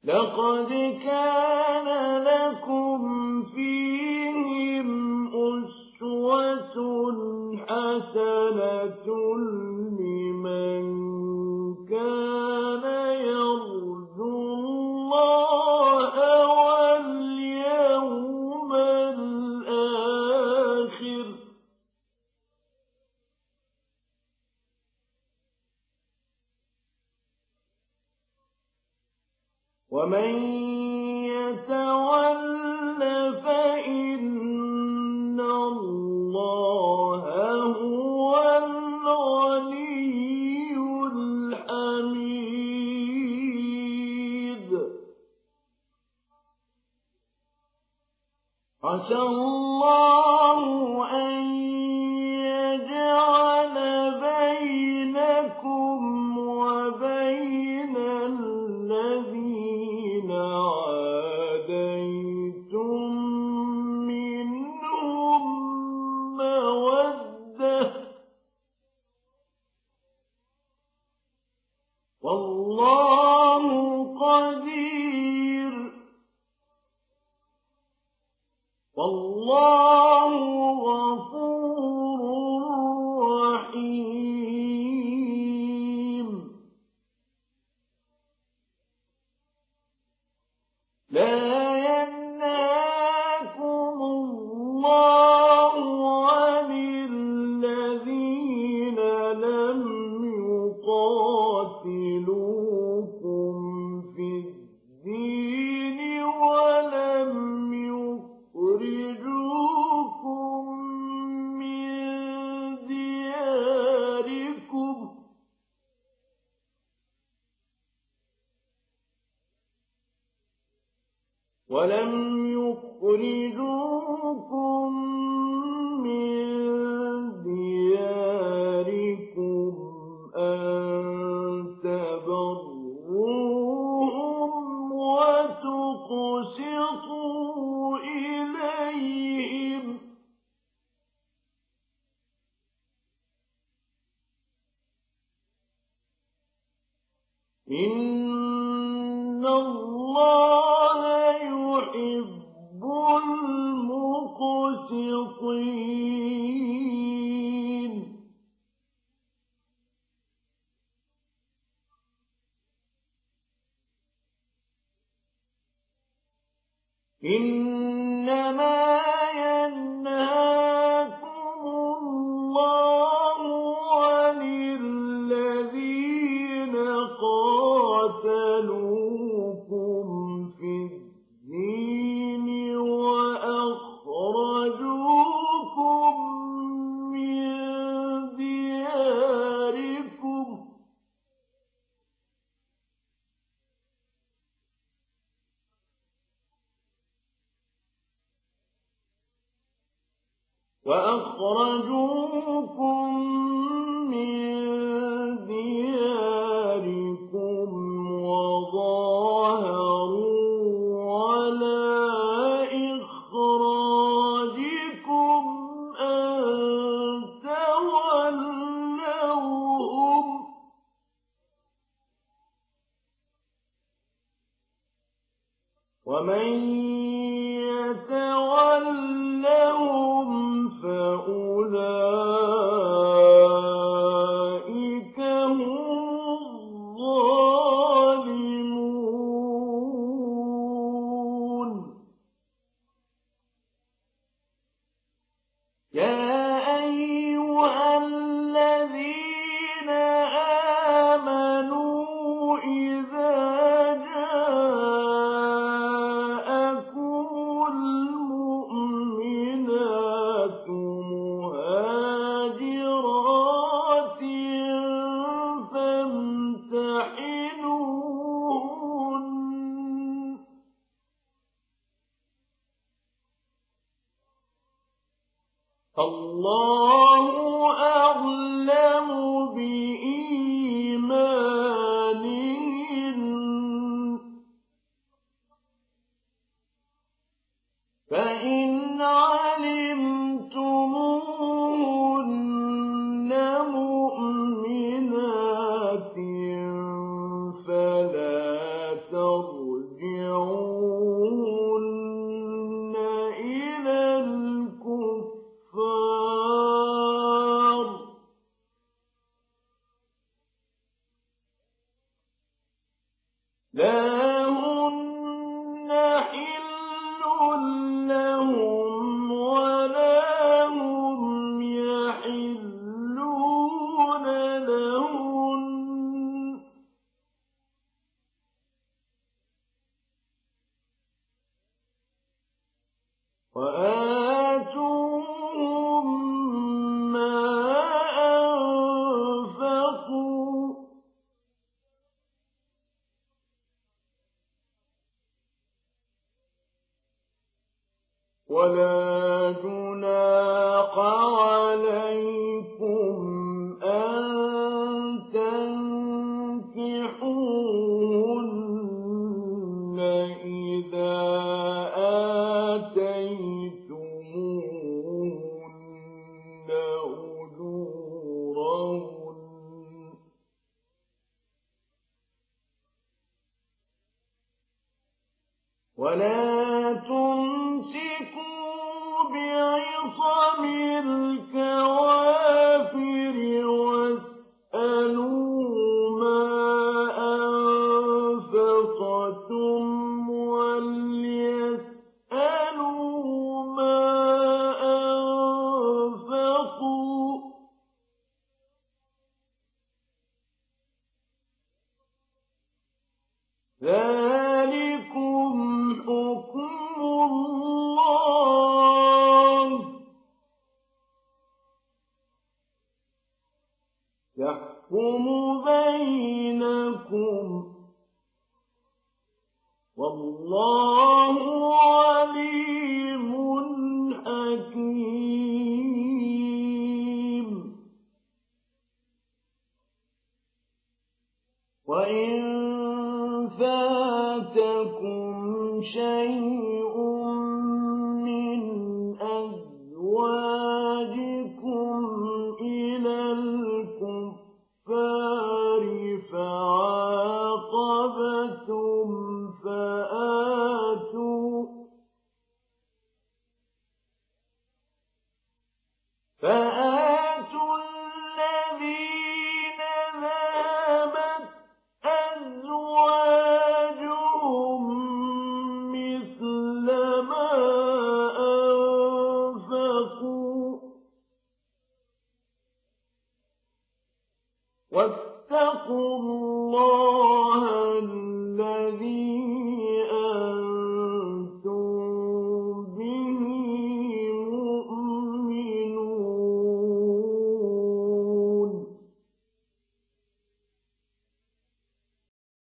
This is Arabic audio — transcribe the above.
لقد كان لكم فيهم أسوة حسنة لمن كان يرجو الله واليوم الآخر ومن يتول فإن الله هو الغني الحميد عسى الله أن يجعل بينكم وبين الذين عاديتم منهم مودة والله قدير والله غفور رحيم لا ينهاكم الله عن الذين لم يقاتلوكم في الدين ولم يخرجوكم من دياركم أن تبروهم وتقسطوا إليهم إن الله يحب المقسطين إنما ينهاكم الله عن الذين قاتلوكم في الدين وأخرجوكم من دياركم وظاهروا على إخراجكم أن تولوهم ومن يتولهم فأولئك هم الظالمون يا أيها الذين آمنوا إذا جاءكم المؤمنات مهاجرات فامتحنوهن الله أعلم بإيمانهن لا هن حل لهم ولا هم يحلون لهن وآتوهم ما أنفقوا ولا جناح عليكم أن تنكحوهن إذا آتيتموهن أجورهن ولا تمسكوا بعصم الكوافر واسألوا ما أنفقتم وليسألوا ما أنفقوا ذلكم حكم الله يحكم بينكم والله عليم حكيم وإن فاتكم شيء من أزواجكم إلى الكفار فعاقبتم فآتوا الذين ذهبت أزواجهم مثل ما أنفقوا واتقوا الله الذي